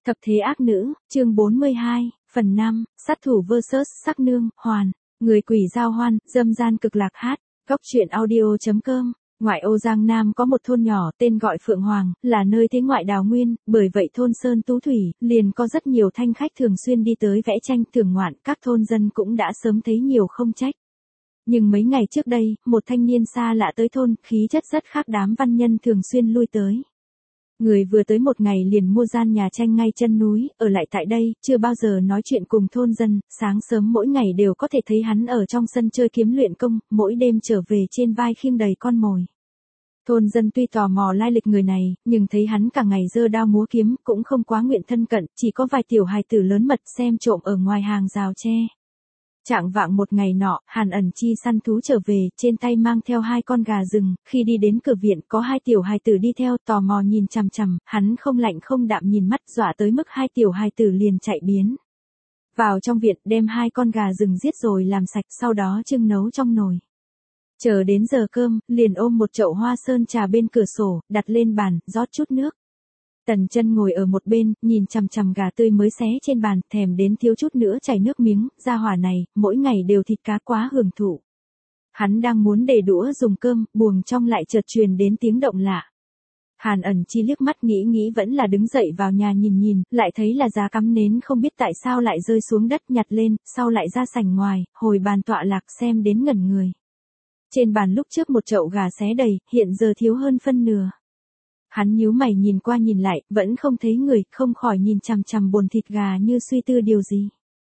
Thập thế ác nữ, chương 42, phần 5, sát thủ vs sắc nương, hoàn, người quỷ giao hoan, dâm gian cực lạc hát, góc truyện audio.com. Ngoại ô Giang Nam có một thôn nhỏ tên gọi Phượng Hoàng, là nơi thế ngoại đào nguyên, bởi vậy thôn Sơn Tú Thủy, liền có rất nhiều thanh khách thường xuyên đi tới vẽ tranh thưởng ngoạn, các thôn dân cũng đã sớm thấy nhiều không trách. Nhưng mấy ngày trước đây, một thanh niên xa lạ tới thôn, khí chất rất khác đám văn nhân thường xuyên lui tới. Người vừa tới một ngày liền mua gian nhà tranh ngay chân núi, ở lại tại đây, chưa bao giờ nói chuyện cùng thôn dân, sáng sớm mỗi ngày đều có thể thấy hắn ở trong sân chơi kiếm luyện công, mỗi đêm trở về trên vai khiêng đầy con mồi. Thôn dân tuy tò mò lai lịch người này, nhưng thấy hắn cả ngày giơ đao múa kiếm, cũng không quá nguyện thân cận, chỉ có vài tiểu hài tử lớn mật xem trộm ở ngoài hàng rào tre. Chạng vạng một ngày nọ, Hàn ẩn chi săn thú trở về, trên tay mang theo 2 con gà rừng, khi đi đến cửa viện có 2 tiểu hài tử đi theo, tò mò nhìn chằm chằm, hắn không lạnh không đạm nhìn mắt, dọa tới mức 2 tiểu hài tử liền chạy biến. Vào trong viện, đem 2 con gà rừng giết rồi làm sạch, sau đó trưng nấu trong nồi. Chờ đến giờ cơm, liền ôm một chậu hoa sơn trà bên cửa sổ, đặt lên bàn, rót chút nước. Tần Chân ngồi ở một bên, nhìn chằm chằm gà tươi mới xé trên bàn, thèm đến thiếu chút nữa chảy nước miếng, gia hỏa này, mỗi ngày đều thịt cá quá hưởng thụ. Hắn đang muốn để đũa dùng cơm, buồng trong lại chợt truyền đến tiếng động lạ. Hàn ẩn chi liếc mắt nghĩ vẫn là đứng dậy vào nhà nhìn, lại thấy là giá cắm nến không biết tại sao lại rơi xuống đất, nhặt lên, sau lại ra sảnh ngoài, hồi bàn tọa lạc xem đến ngẩn người. Trên bàn lúc trước một chậu gà xé đầy, hiện giờ thiếu hơn phân nửa. Hắn nhíu mày nhìn qua nhìn lại, vẫn không thấy người, không khỏi nhìn chằm chằm bồn thịt gà như suy tư điều gì.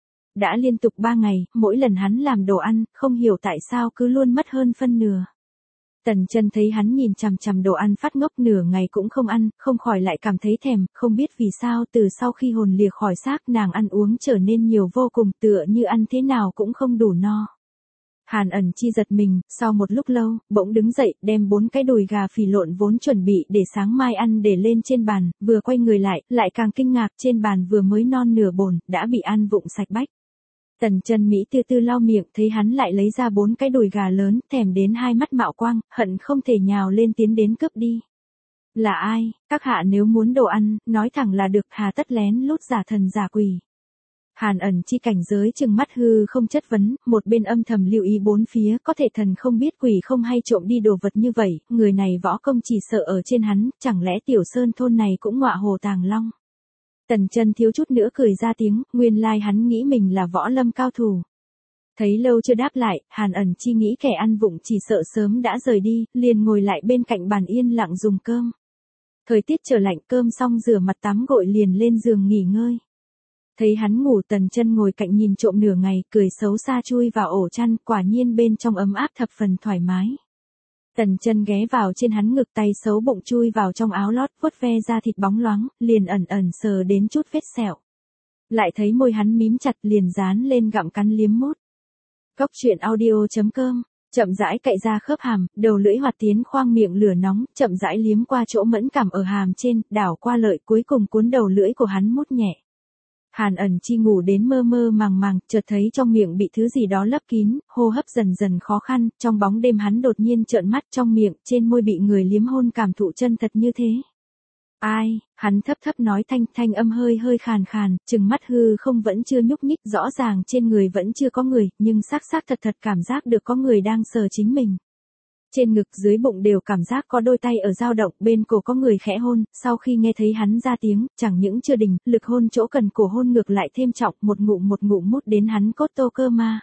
Đã liên tục 3 ngày, mỗi lần hắn làm đồ ăn, không hiểu tại sao cứ luôn mất hơn phân nửa. Tần Chân thấy hắn nhìn chằm chằm đồ ăn phát ngốc nửa ngày cũng không ăn, không khỏi lại cảm thấy thèm, không biết vì sao từ sau khi hồn lìa khỏi xác nàng ăn uống trở nên nhiều vô cùng, tựa như ăn thế nào cũng không đủ no. Hàn ẩn chi giật mình, sau một lúc lâu, bỗng đứng dậy, đem 4 cái đùi gà phì lộn vốn chuẩn bị để sáng mai ăn để lên trên bàn, vừa quay người lại càng kinh ngạc, trên bàn vừa mới non nửa bồn, đã bị ăn vụng sạch bách. Tần Chân Mỹ từ từ lau miệng, thấy hắn lại lấy ra 4 cái đùi gà lớn, thèm đến 2 mắt mạo quang, hận không thể nhào lên tiến đến cướp đi. Là ai, các hạ nếu muốn đồ ăn, nói thẳng là được, hà tất lén lút giả thần giả quỷ. Hàn ẩn chi cảnh giới trừng mắt hư không chất vấn, một bên âm thầm lưu ý bốn phía, có thể thần không biết quỷ không hay trộm đi đồ vật như vậy, người này võ công chỉ sợ ở trên hắn, chẳng lẽ tiểu sơn thôn này cũng ngọa hồ tàng long. Tần Chân thiếu chút nữa cười ra tiếng, nguyên lai hắn nghĩ mình là võ lâm cao thủ. Thấy lâu chưa đáp lại, Hàn ẩn chi nghĩ kẻ ăn vụng chỉ sợ sớm đã rời đi, liền ngồi lại bên cạnh bàn yên lặng dùng cơm. Thời tiết trở lạnh, cơm xong rửa mặt tắm gội liền lên giường nghỉ ngơi. Thấy hắn ngủ, Tần Chân ngồi cạnh nhìn trộm nửa ngày, cười xấu xa chui vào ổ chăn, quả nhiên bên trong ấm áp thập phần thoải mái. Tần Chân ghé vào trên hắn ngực, tay xấu bụng chui vào trong áo lót, vuốt ve da thịt bóng loáng, liền ẩn sờ đến chút vết sẹo. Lại thấy môi hắn mím chặt, liền dán lên gặm cắn liếm mút. Góc truyện audio.com. Chậm rãi cạy ra khớp hàm, đầu lưỡi hoạt tiến khoang miệng lửa nóng, chậm rãi liếm qua chỗ mẫn cảm ở hàm trên, đảo qua lợi, cuối cùng cuốn đầu lưỡi của hắn mút nhẹ. Hàn ẩn chi ngủ đến mơ mơ màng, chợt thấy trong miệng bị thứ gì đó lấp kín, hô hấp dần dần khó khăn, trong bóng đêm hắn đột nhiên trợn mắt, trong miệng, trên môi bị người liếm hôn, cảm thụ chân thật như thế. Ai, hắn thấp nói, thanh âm hơi khàn, trừng mắt hư không vẫn chưa nhúc nhích, rõ ràng trên người vẫn chưa có người, nhưng xác thật cảm giác được có người đang sờ chính mình. Trên ngực dưới bụng đều cảm giác có đôi tay ở dao động, bên cổ có người khẽ hôn, sau khi nghe thấy hắn ra tiếng, chẳng những chưa đình, lực hôn chỗ cần cổ hôn ngược lại thêm trọng, một ngụm mút đến hắn cốt tô cơ ma.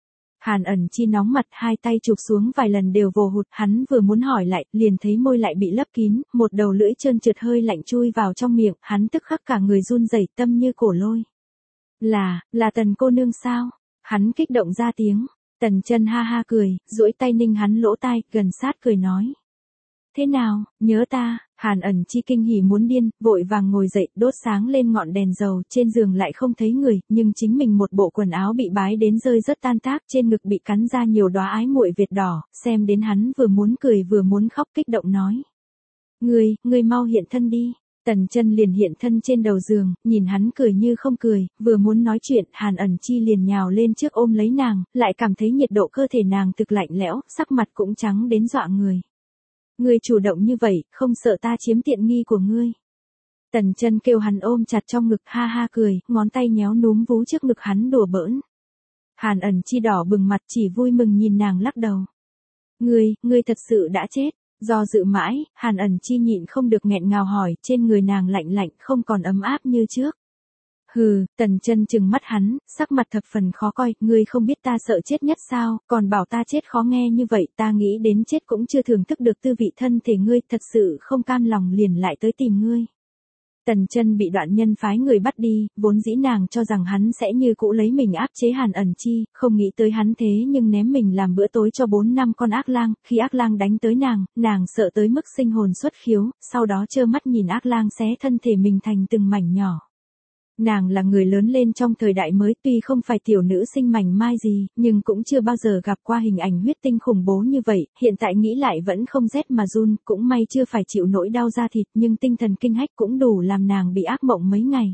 Hàn ẩn chi nóng mặt, 2 tay chụp xuống vài lần đều vồ hụt, hắn vừa muốn hỏi lại, liền thấy môi lại bị lấp kín, một đầu lưỡi trơn trượt hơi lạnh chui vào trong miệng, hắn tức khắc cả người run rẩy, tâm như cổ lôi. Là Tần cô nương sao? Hắn kích động ra tiếng. Tần Chân ha ha cười, duỗi tay ninh hắn lỗ tai, gần sát cười nói. Thế nào, nhớ ta? Hàn ẩn chi kinh hỉ muốn điên, vội vàng ngồi dậy, đốt sáng lên ngọn đèn dầu, trên giường lại không thấy người, nhưng chính mình một bộ quần áo bị bái đến rơi rất tan tác, trên ngực bị cắn ra nhiều đóa ái muội việt đỏ, xem đến hắn vừa muốn cười vừa muốn khóc, kích động nói. Ngươi mau hiện thân đi. Tần Chân liền hiện thân trên đầu giường, nhìn hắn cười như không cười, vừa muốn nói chuyện, Hàn ẩn chi liền nhào lên trước ôm lấy nàng, lại cảm thấy nhiệt độ cơ thể nàng thực lạnh lẽo, sắc mặt cũng trắng đến dọa người. Ngươi chủ động như vậy, không sợ ta chiếm tiện nghi của ngươi. Tần Chân kêu hắn ôm chặt trong ngực, ha ha cười, ngón tay nhéo núm vú trước ngực hắn đùa bỡn. Hàn Ẩn Chi đỏ bừng mặt chỉ vui mừng nhìn nàng lắc đầu. Ngươi thật sự đã chết. Do dự mãi, Hàn Ẩn Chi nhịn không được nghẹn ngào hỏi, trên người nàng lạnh lạnh không còn ấm áp như trước. Hừ, Tần Chân trừng mắt hắn, sắc mặt thập phần khó coi, ngươi không biết ta sợ chết nhất sao, còn bảo ta chết khó nghe như vậy, ta nghĩ đến chết cũng chưa thưởng thức được tư vị thân thể ngươi, thật sự không cam lòng liền lại tới tìm ngươi. Tần Chân bị Đoạn Nhân phái người bắt đi, vốn dĩ nàng cho rằng hắn sẽ như cũ lấy mình áp chế Hàn Ẩn Chi, không nghĩ tới hắn thế nhưng ném mình làm bữa tối cho 4 năm con ác lang, khi ác lang đánh tới nàng sợ tới mức sinh hồn xuất khiếu, sau đó trơ mắt nhìn ác lang xé thân thể mình thành từng mảnh nhỏ. Nàng là người lớn lên trong thời đại mới, tuy không phải tiểu nữ sinh mảnh mai gì, nhưng cũng chưa bao giờ gặp qua hình ảnh huyết tinh khủng bố như vậy, hiện tại nghĩ lại vẫn không rét mà run, cũng may chưa phải chịu nỗi đau da thịt, nhưng tinh thần kinh hách cũng đủ làm nàng bị ác mộng mấy ngày.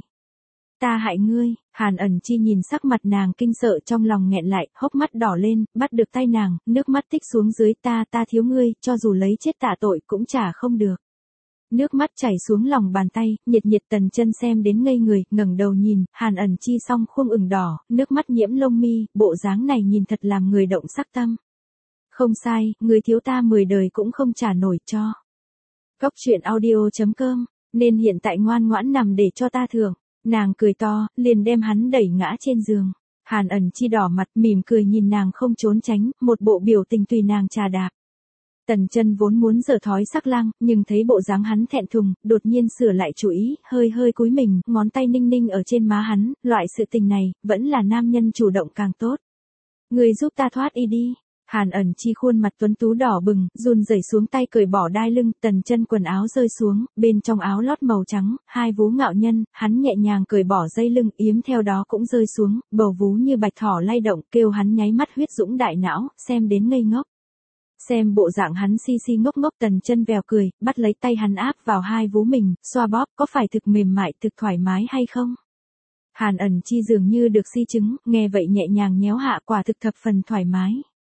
Ta hại ngươi, Hàn Ẩn Chi nhìn sắc mặt nàng kinh sợ trong lòng nghẹn lại, hốc mắt đỏ lên, bắt được tay nàng, nước mắt tích xuống dưới, ta thiếu ngươi, cho dù lấy chết tạ tội cũng trả không được. Nước mắt chảy xuống lòng bàn tay, nhiệt Tần Chân xem đến ngây người, ngẩng đầu nhìn, Hàn Ẩn Chi song khuôn ửng đỏ, nước mắt nhiễm lông mi, bộ dáng này nhìn thật làm người động sắc tâm. Không sai, người thiếu ta 10 đời cũng không trả nổi cho. Góc truyện audio.com, nên hiện tại ngoan ngoãn nằm để cho ta thưởng. Nàng cười to, liền đem hắn đẩy ngã trên giường. Hàn Ẩn Chi đỏ mặt mỉm cười nhìn nàng không trốn tránh, một bộ biểu tình tùy nàng trà đạp. Tần Chân vốn muốn giở thói sắc lang, nhưng thấy bộ dáng hắn thẹn thùng, đột nhiên sửa lại chủ ý, hơi cúi mình, ngón tay ninh ở trên má hắn, loại sự tình này, vẫn là nam nhân chủ động càng tốt. Người giúp ta thoát y đi. Hàn Ẩn Chi khuôn mặt tuấn tú đỏ bừng, run rẩy xuống tay cởi bỏ đai lưng, Tần Chân quần áo rơi xuống, bên trong áo lót màu trắng, hai vú ngạo nhân, hắn nhẹ nhàng cởi bỏ dây lưng, yếm theo đó cũng rơi xuống, bầu vú như bạch thỏ lay động, kêu hắn nháy mắt huyết dũng đại não, xem đến ngây ngốc. Xem bộ dạng hắn si ngốc Tần Chân vèo cười, bắt lấy tay hắn áp vào hai vú mình, xoa bóp, có phải thực mềm mại, thực thoải mái hay không? Hàn Ẩn Chi dường như được si chứng, nghe vậy nhẹ nhàng nhéo hạ, quả thực thập phần thoải mái.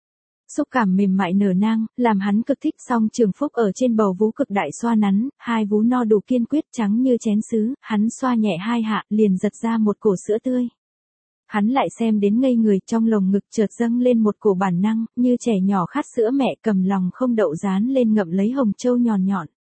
Xúc cảm mềm mại nở nang, làm hắn cực thích, song Trường Phúc ở trên bầu vú cực đại xoa nắn, hai vú no đủ kiên quyết trắng như chén sứ, hắn xoa nhẹ hai hạ, liền giật ra một cổ sữa tươi. Hắn lại xem đến ngây người, trong lồng ngực chợt dâng lên một cổ bản năng, như trẻ nhỏ khát sữa mẹ, cầm lòng không đậu dán lên ngậm lấy hồng châu nhọn.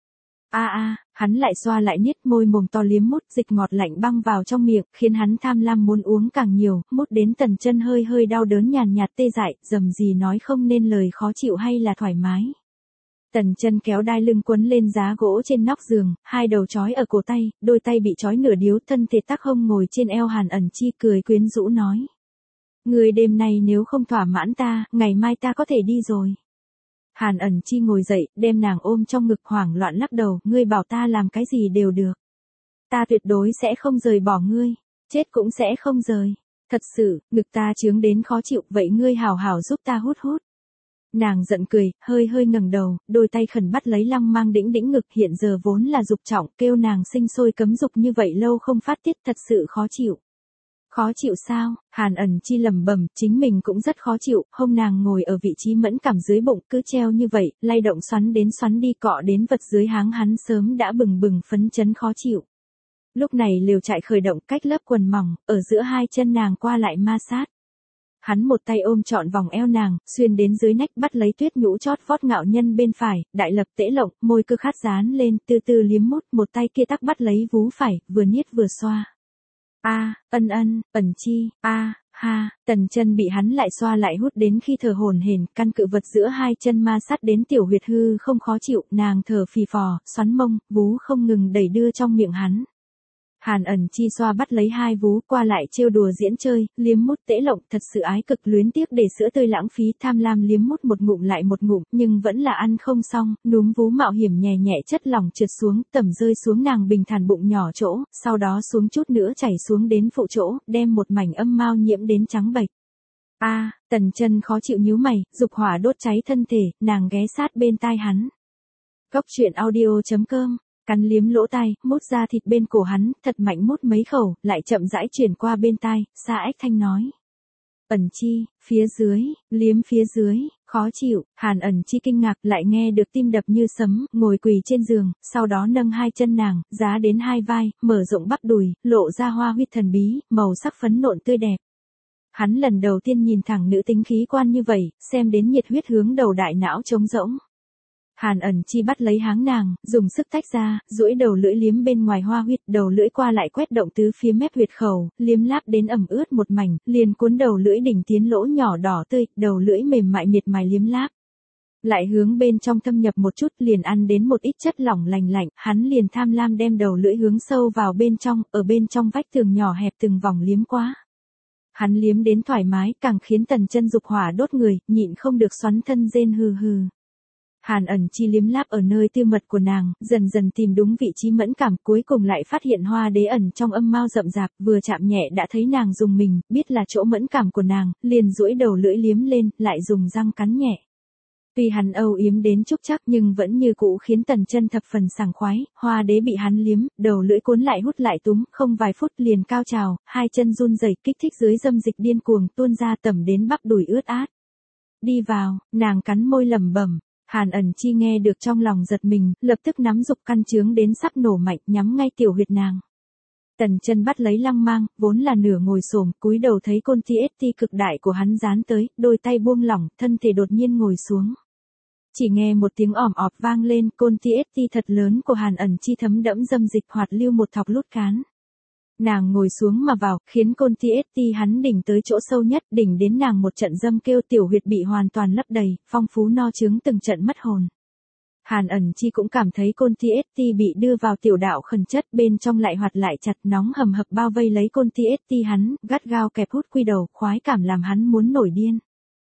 Hắn lại xoa lại niết, môi mồm to liếm mút, dịch ngọt lạnh băng vào trong miệng, khiến hắn tham lam muốn uống càng nhiều, mút đến Tần Chân hơi đau đớn nhàn nhạt tê dại, dầm gì nói không nên lời, khó chịu hay là thoải mái. Tần Chân kéo đai lưng quấn lên giá gỗ trên nóc giường, hai đầu trói ở cổ tay, đôi tay bị trói nửa điếu, thân thể tắc hông ngồi trên eo Hàn Ẩn Chi, cười quyến rũ nói: "Ngươi đêm nay nếu không thỏa mãn ta, ngày mai ta có thể đi rồi." Hàn Ẩn Chi ngồi dậy, đem nàng ôm trong ngực, hoảng loạn lắc đầu, "Ngươi bảo ta làm cái gì đều được. Ta tuyệt đối sẽ không rời bỏ ngươi, chết cũng sẽ không rời. Thật sự, ngực ta chướng đến khó chịu, vậy ngươi hảo hảo giúp ta hút." Nàng giận cười, hơi ngẩng đầu, đôi tay khẩn bắt lấy Lăng Mang đĩnh ngực, hiện giờ vốn là dục trọng, kêu nàng sinh sôi cấm dục như vậy lâu không phát tiết, thật sự khó chịu. Khó chịu sao? Hàn Ẩn Chi lẩm bẩm, chính mình cũng rất khó chịu, hông nàng ngồi ở vị trí mẫn cảm dưới bụng, cứ treo như vậy, lay động xoắn đến xoắn đi, cọ đến vật dưới háng hắn sớm đã bừng phấn chấn khó chịu. Lúc này lều trại khởi động, cách lớp quần mỏng, ở giữa hai chân nàng qua lại ma sát. Hắn một tay ôm trọn vòng eo nàng, xuyên đến dưới nách, bắt lấy tuyết nhũ chót vót ngạo nhân bên phải, đại lập tễ lộng, môi cứ khát dán lên, từ từ liếm mút, một tay kia tắc bắt lấy vú phải, vừa niết vừa xoa. Ẩn Chi, Tần Chân bị hắn lại xoa lại hút đến khi thở hổn hển, căn cự vật giữa hai chân ma sát đến tiểu huyệt hư không khó chịu, nàng thở phì phò, xoắn mông, vú không ngừng đẩy đưa trong miệng hắn. Hàn Ẩn Chi xoa bắt lấy hai vú, qua lại trêu đùa diễn chơi, liếm mút tễ lộng, thật sự ái cực, luyến tiếc để sữa tươi lãng phí, tham lam liếm mút một ngụm lại một ngụm, nhưng vẫn là ăn không xong, núm vú mạo hiểm nhẹ chất lỏng trượt xuống, tẩm rơi xuống nàng bình thản bụng nhỏ chỗ, sau đó xuống chút nữa chảy xuống đến phụ chỗ, đem một mảnh âm mao nhiễm đến trắng bệch. Tần Chân khó chịu nhíu mày, dục hỏa đốt cháy thân thể, nàng ghé sát bên tai hắn. Góc truyện audio.com, cắn liếm lỗ tai, mút ra thịt bên cổ hắn, thật mạnh mút mấy khẩu, lại chậm rãi chuyển qua bên tai, xa ếch thanh nói: "Ẩn Chi, phía dưới, liếm phía dưới, Khó chịu, Hàn Ẩn Chi kinh ngạc lại nghe được tim đập như sấm, ngồi quỳ trên giường, sau đó nâng hai chân nàng, giá đến hai vai, mở rộng bắp đùi, lộ ra hoa huyết thần bí, màu sắc phấn nộn tươi đẹp. Hắn lần đầu tiên nhìn thẳng nữ tính khí quan như vậy, xem đến nhiệt huyết hướng đầu đại não trống rỗng. Hàn Ẩn Chi bắt lấy háng nàng, dùng sức tách ra, duỗi đầu lưỡi liếm bên ngoài hoa huyết, đầu lưỡi qua lại quét động tứ phía mép huyệt khẩu, liếm láp đến ẩm ướt một mảnh, liền cuốn đầu lưỡi đỉnh tiến lỗ nhỏ đỏ tươi, đầu lưỡi mềm mại miệt mài liếm láp. Lại hướng bên trong thâm nhập một chút, liền ăn đến một ít chất lỏng lành lạnh, hắn liền tham lam đem đầu lưỡi hướng sâu vào bên trong, ở bên trong vách tường nhỏ hẹp từng vòng liếm quá. Hắn liếm đến thoải mái, càng khiến Tần Chân dục hỏa đốt người, nhịn không được xoắn thân rên hừ hừ. Hàn Ẩn Chi liếm láp ở nơi tư mật của nàng, dần dần tìm đúng vị trí mẫn cảm, cuối cùng lại phát hiện hoa đế ẩn trong âm mao rậm rạp, vừa chạm nhẹ đã thấy nàng dùng mình, biết là chỗ mẫn cảm của nàng, liền duỗi đầu lưỡi liếm lên, lại dùng răng cắn nhẹ. Tuy hắn âu yếm đến trúc chắc nhưng vẫn như cũ khiến Tần Chân thập phần sảng khoái, hoa đế bị hắn liếm, đầu lưỡi cuốn lại hút lại túm, không vài phút liền cao trào, hai chân run rẩy kích thích dưới dâm dịch điên cuồng tuôn ra tẩm đến bắp đùi ướt át. Đi vào, nàng cắn môi lẩm bẩm. Hàn Ẩn Chi nghe được trong lòng giật mình, lập tức nắm dục căn trướng đến sắp nổ mạnh, nhắm ngay tiểu huyệt nàng. Tần Chân bắt lấy lăng mang, vốn là nửa ngồi xổm, cúi đầu thấy côn TST cực đại của hắn dán tới, đôi tay buông lỏng, thân thể đột nhiên ngồi xuống. Chỉ nghe một tiếng ỏm ọp vang lên, côn TST thật lớn của Hàn Ẩn Chi thấm đẫm dâm dịch hoạt lưu một thọc lút cán. Nàng ngồi xuống mà vào, khiến côn TST hắn đỉnh tới chỗ sâu nhất, đỉnh đến nàng một trận dâm kêu, tiểu huyệt bị hoàn toàn lấp đầy, phong phú no chứng từng trận mất hồn. Hàn Ẩn Chi cũng cảm thấy côn TST bị đưa vào tiểu đạo khẩn chất, bên trong lại hoạt lại chặt, nóng hầm hập bao vây lấy côn TST hắn, gắt gao kẹp hút quy đầu, khoái cảm làm hắn muốn nổi điên.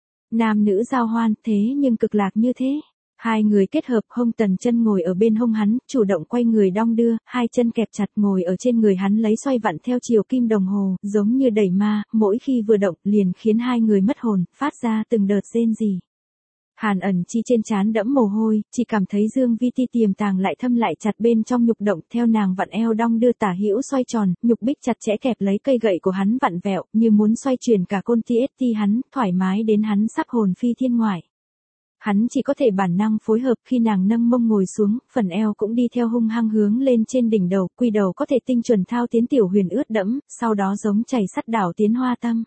Nam nữ giao hoan, thế nhưng cực lạc như thế. Hai người kết hợp, hông Tần Chân ngồi ở bên hông hắn, chủ động quay người đong đưa, hai chân kẹp chặt ngồi ở trên người hắn lấy xoay vặn theo chiều kim đồng hồ, giống như đẩy ma, mỗi khi vừa động liền khiến hai người mất hồn, phát ra từng đợt rên rỉ. Hàn Ẩn Chi trên trán đẫm mồ hôi, chỉ cảm thấy dương vi ti tiềm tàng lại thâm lại chặt bên trong nhục động, theo nàng vặn eo đong đưa tả hữu xoay tròn, nhục bích chặt chẽ kẹp lấy cây gậy của hắn vặn vẹo, như muốn xoay chuyển cả côn TST hắn, thoải mái đến hắn sắp hồn phi thiên ngoại. Hắn chỉ có thể bản năng phối hợp, khi nàng nâng mông ngồi xuống, phần eo cũng đi theo hung hăng hướng lên trên đỉnh đầu, quy đầu có thể tinh chuẩn thao tiến tiểu huyền ướt đẫm, sau đó giống chảy sắt đảo tiến hoa tâm.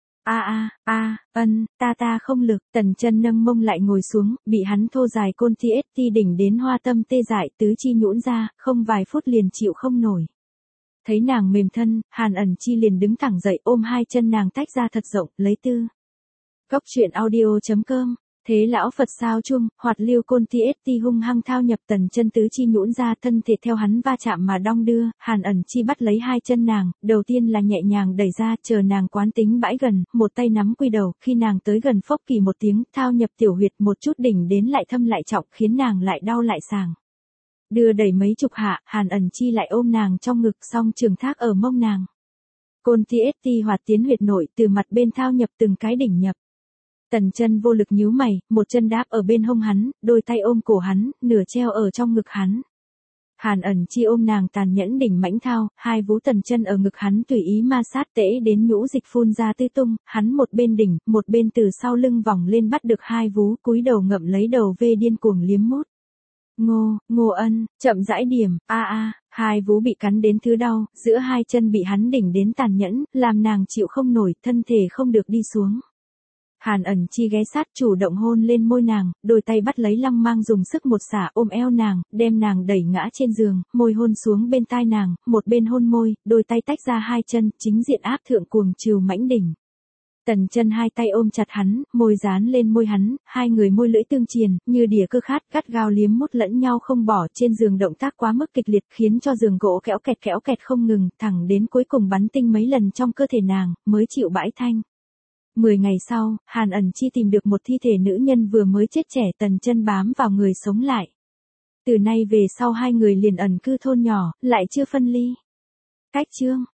Ta không lực, Tần Chân nâng mông lại ngồi xuống, bị hắn thô dài côn TST đỉnh đến hoa tâm tê dại, tứ chi nhũn ra, không vài phút liền chịu không nổi. Thấy nàng mềm thân, Hàn Ẩn Chi liền đứng thẳng dậy, ôm hai chân nàng tách ra thật rộng, lấy tư. Góc truyện audio.com. Thế lão Phật sao chuông, hoạt lưu côn TST hung hăng thao nhập Tần Chân tứ chi nhũn ra, thân thể theo hắn va chạm mà đong đưa, Hàn Ẩn Chi bắt lấy hai chân nàng, đầu tiên là nhẹ nhàng đẩy ra, chờ nàng quán tính bãi gần, một tay nắm quy đầu, khi nàng tới gần phốc kỳ một tiếng, thao nhập tiểu huyệt một chút đỉnh đến lại thâm lại trọng, khiến nàng lại đau lại sàng. Đưa đẩy mấy chục hạ, Hàn Ẩn Chi lại ôm nàng trong ngực, song trường thác ở mông nàng. Côn TST hoạt tiến huyệt nội, từ mặt bên thao nhập từng cái đỉnh nhập. Tần Chân vô lực nhíu mày, một chân đáp ở bên hông hắn, đôi tay ôm cổ hắn, nửa treo ở trong ngực hắn. Hàn Ẩn Chi ôm nàng tàn nhẫn đỉnh mãnh thao, hai vú Tần Chân ở ngực hắn tùy ý ma sát tễ đến nhũ dịch phun ra tứ tung, hắn một bên đỉnh, một bên từ sau lưng vòng lên bắt được hai vú, cúi đầu ngậm lấy đầu vê điên cuồng liếm mút. Ngô Ân, chậm rãi điểm, hai vú bị cắn đến thứ đau, giữa hai chân bị hắn đỉnh đến tàn nhẫn, làm nàng chịu không nổi, thân thể không được đi xuống. Hàn Ẩn Chi ghé sát chủ động hôn lên môi nàng, đôi tay bắt lấy lăng mang dùng sức một xả ôm eo nàng, đem nàng đẩy ngã trên giường, môi hôn xuống bên tai nàng, một bên hôn môi, đôi tay tách ra hai chân, chính diện áp thượng cuồng trừ mãnh đỉnh. Tần Chân hai tay ôm chặt hắn, môi dán lên môi hắn, hai người môi lưỡi tương triền, như đỉa cơ khát, gắt gao liếm mút lẫn nhau không bỏ, trên giường động tác quá mức kịch liệt khiến cho giường gỗ kéo kẹt không ngừng, thẳng đến cuối cùng bắn tinh mấy lần trong cơ thể nàng, mới chịu bãi thanh. 10 ngày sau, Hàn Ẩn Chi tìm được một thi thể nữ nhân vừa mới chết trẻ, Tần Chân bám vào người sống lại. Từ nay về sau hai người liền ẩn cư thôn nhỏ, lại chưa phân ly. Cách chương